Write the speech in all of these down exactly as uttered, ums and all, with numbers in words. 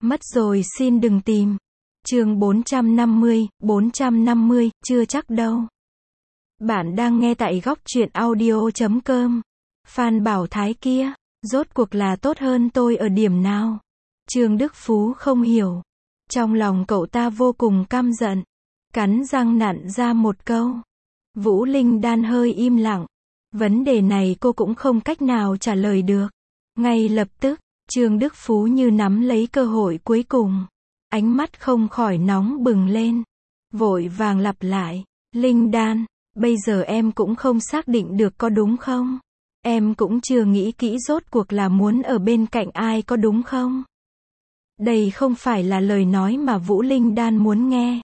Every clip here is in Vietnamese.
Mất rồi xin đừng tìm. Chương bốn trăm năm mươi, bốn trăm năm mươi, chưa chắc đâu. Bạn đang nghe tại góc truyện audio chấm com. Phan Bảo Thái kia, rốt cuộc là tốt hơn tôi ở điểm nào? Trương Đức Phú không hiểu. Trong lòng cậu ta vô cùng căm giận. Cắn răng nặn ra một câu. Vũ Linh Đan hơi im lặng. Vấn đề này cô cũng không cách nào trả lời được. Ngay lập tức, Trương Đức Phú như nắm lấy cơ hội cuối cùng. Ánh mắt không khỏi nóng bừng lên. Vội vàng lặp lại. Linh Đan, bây giờ em cũng không xác định được có đúng không? Em cũng chưa nghĩ kỹ rốt cuộc là muốn ở bên cạnh ai có đúng không? Đây không phải là lời nói mà Vũ Linh Đan muốn nghe.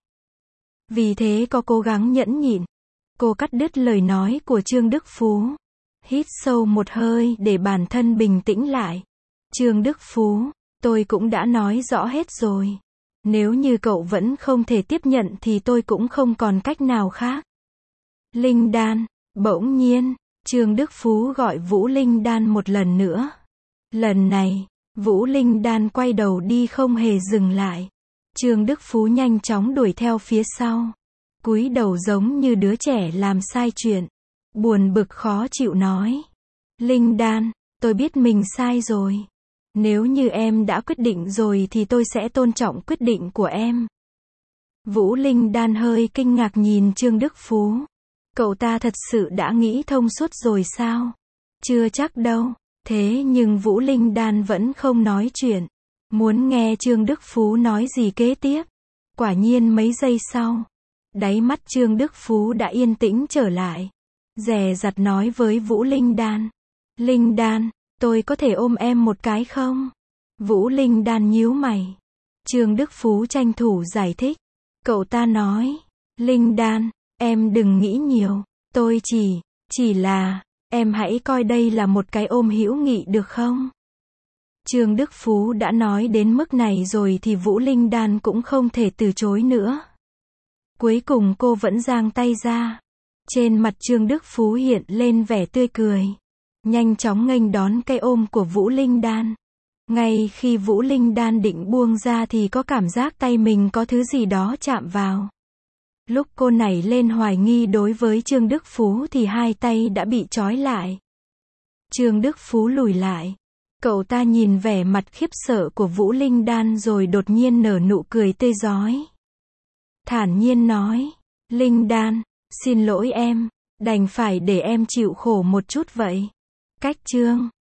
Vì thế cô cố gắng nhẫn nhịn. Cô cắt đứt lời nói của Trương Đức Phú. Hít sâu một hơi để bản thân bình tĩnh lại. Trương Đức Phú, tôi cũng đã nói rõ hết rồi. Nếu như cậu vẫn không thể tiếp nhận thì tôi cũng không còn cách nào khác. Linh Đan, bỗng nhiên, Trương Đức Phú gọi Vũ Linh Đan một lần nữa. Lần này, Vũ Linh Đan quay đầu đi không hề dừng lại. Trương Đức Phú nhanh chóng đuổi theo phía sau. Cúi đầu giống như đứa trẻ làm sai chuyện. Buồn bực khó chịu nói. Linh Đan, tôi biết mình sai rồi. Nếu như em đã quyết định rồi thì tôi sẽ tôn trọng quyết định của em. Vũ Linh Đan hơi kinh ngạc nhìn Trương Đức Phú. Cậu ta thật sự đã nghĩ thông suốt rồi sao? Chưa chắc đâu. Thế nhưng Vũ Linh Đan vẫn không nói chuyện. Muốn nghe Trương Đức Phú nói gì kế tiếp. Quả nhiên mấy giây sau, đáy mắt Trương Đức Phú đã yên tĩnh trở lại. Dè dặt nói với Vũ Linh Đan. Linh Đan, tôi có thể ôm em một cái không? Vũ Linh Đan nhíu mày. Trương Đức Phú tranh thủ giải thích. Cậu ta nói. Linh Đan, em đừng nghĩ nhiều. Tôi chỉ, chỉ là, em hãy coi đây là một cái ôm hữu nghị được không? Trương Đức Phú đã nói đến mức này rồi thì Vũ Linh Đan cũng không thể từ chối nữa. Cuối cùng cô vẫn giang tay ra. Trên mặt Trương Đức Phú hiện lên vẻ tươi cười. Nhanh chóng nghênh đón cái ôm của Vũ Linh Đan. Ngay khi Vũ Linh Đan định buông ra thì có cảm giác tay mình có thứ gì đó chạm vào. Lúc cô nảy lên hoài nghi đối với Trương Đức Phú thì hai tay đã bị trói lại. Trương Đức Phú lùi lại. Cậu ta nhìn vẻ mặt khiếp sợ của Vũ Linh Đan rồi đột nhiên nở nụ cười tươi rói. Thản nhiên nói. Linh Đan, xin lỗi em, đành phải để em chịu khổ một chút vậy. Cách chương